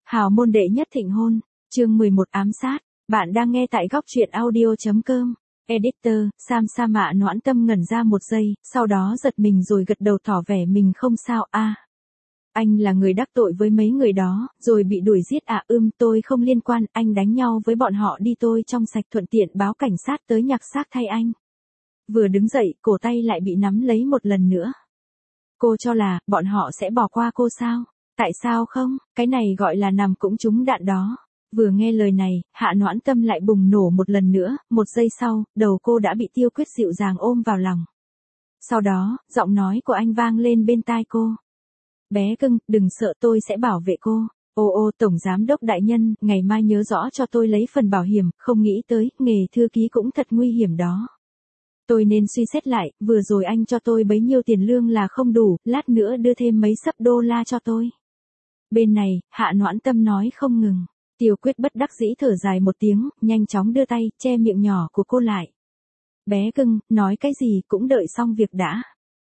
Hào môn đệ nhất thịnh hôn, chương 11 ám sát, bạn đang nghe tại góc truyện audio.com. Editor, Sam Sa Mạ Noãn Tâm ngẩn ra một giây, sau đó giật mình rồi gật đầu tỏ vẻ mình không sao. Anh là người đắc tội với mấy người đó, rồi bị đuổi giết tôi không liên quan, anh đánh nhau với bọn họ đi, tôi trong sạch, thuận tiện báo cảnh sát tới nhặt xác thay anh. Vừa đứng dậy, cổ tay lại bị nắm lấy một lần nữa. Cô cho là, bọn họ sẽ bỏ qua cô sao? Tại sao không, cái này gọi là nằm cũng trúng đạn đó. Vừa nghe lời này, Hạ Noãn Tâm lại bùng nổ một lần nữa, một giây sau, đầu cô đã bị Tiêu Quyết dịu dàng ôm vào lòng. Sau đó, giọng nói của anh vang lên bên tai cô. Bé cưng, đừng sợ, tôi sẽ bảo vệ cô. Tổng giám đốc đại nhân, ngày mai nhớ rõ cho tôi lấy phần bảo hiểm, không nghĩ tới, nghề thư ký cũng thật nguy hiểm đó. Tôi nên suy xét lại, vừa rồi anh cho tôi bấy nhiêu tiền lương là không đủ, lát nữa đưa thêm mấy sấp đô la cho tôi. Bên này, Hạ Noãn Tâm nói không ngừng. Tiêu Quyết bất đắc dĩ thở dài một tiếng, nhanh chóng đưa tay, che miệng nhỏ của cô lại. Bé cưng, nói cái gì cũng đợi xong việc đã.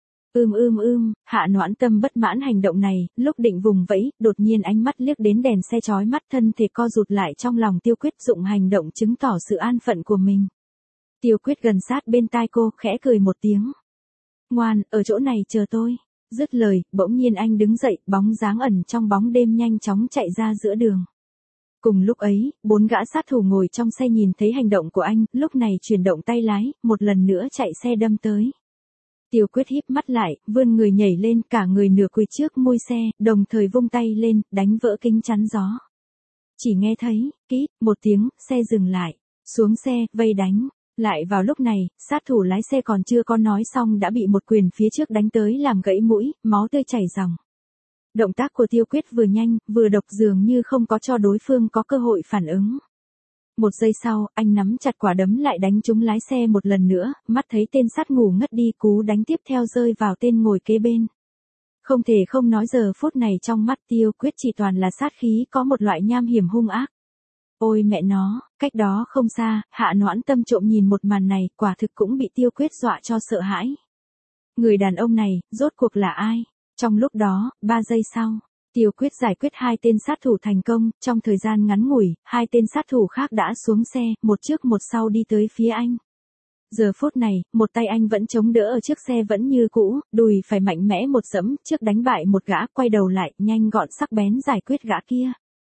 Hạ Noãn Tâm bất mãn hành động này, lúc định vùng vẫy, đột nhiên ánh mắt liếc đến đèn xe chói mắt, thân thể co rụt lại trong lòng Tiêu Quyết, dụng hành động chứng tỏ sự an phận của mình. Tiêu Quyết gần sát bên tai cô, khẽ cười một tiếng. Ngoan, ở chỗ này chờ tôi. Dứt lời, bỗng nhiên anh đứng dậy, bóng dáng ẩn trong bóng đêm nhanh chóng chạy ra giữa đường. Cùng lúc ấy, 4 gã sát thủ ngồi trong xe nhìn thấy hành động của anh, lúc này chuyển động tay lái, một lần nữa chạy xe đâm tới. Tiêu Quyết híp mắt lại, vươn người nhảy lên, cả người nửa quỳ trước mui xe, đồng thời vung tay lên, đánh vỡ kính chắn gió. Chỉ nghe thấy, kít, một tiếng, xe dừng lại. Xuống xe, vây đánh. Lại vào lúc này, sát thủ lái xe còn chưa có nói xong đã bị một quyền phía trước đánh tới làm gãy mũi, máu tươi chảy ròng. Động tác của Tiêu Quyết vừa nhanh, vừa độc, dường như không có cho đối phương có cơ hội phản ứng. Một giây sau, anh nắm chặt quả đấm lại đánh trúng lái xe một lần nữa, mắt thấy tên sát ngủ ngất đi, cú đánh tiếp theo rơi vào tên ngồi kế bên. Không thể không nói giờ phút này trong mắt Tiêu Quyết chỉ toàn là sát khí, có một loại nham hiểm hung ác. Ôi mẹ nó, cách đó không xa, Hạ Noãn Tâm trộm nhìn một màn này, quả thực cũng bị Tiêu Quyết dọa cho sợ hãi. Người đàn ông này, rốt cuộc là ai? Trong lúc đó, 3 giây sau, Tiêu Quyết giải quyết 2 tên sát thủ thành công, trong thời gian ngắn ngủi, 2 tên sát thủ khác đã xuống xe, một trước một sau đi tới phía anh. Giờ phút này, một tay anh vẫn chống đỡ ở trước xe vẫn như cũ, đùi phải mạnh mẽ một dẫm trước đánh bại một gã, quay đầu lại, nhanh gọn sắc bén giải quyết gã kia.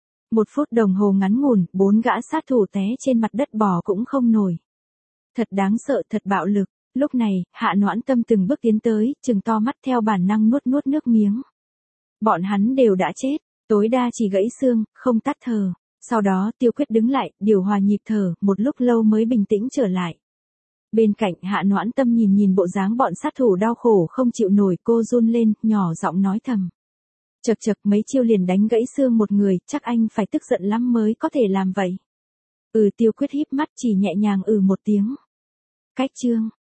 1 phút đồng hồ ngắn ngủn, 4 gã sát thủ té trên mặt đất bò cũng không nổi. Thật đáng sợ, thật bạo lực. Lúc này, Hạ Noãn Tâm từng bước tiến tới, trừng to mắt theo bản năng nuốt nước miếng. Bọn hắn đều đã chết, tối đa chỉ gãy xương, không tắt thở. Sau đó Tiêu Quyết đứng lại, điều hòa nhịp thở, một lúc lâu mới bình tĩnh trở lại. Bên cạnh Hạ Noãn Tâm nhìn bộ dáng bọn sát thủ đau khổ không chịu nổi, cô run lên, nhỏ giọng nói thầm. Chật mấy chiêu liền đánh gãy xương một người, chắc anh phải tức giận lắm mới có thể làm vậy. Tiêu Quyết híp mắt chỉ nhẹ nhàng một tiếng. Cách chương.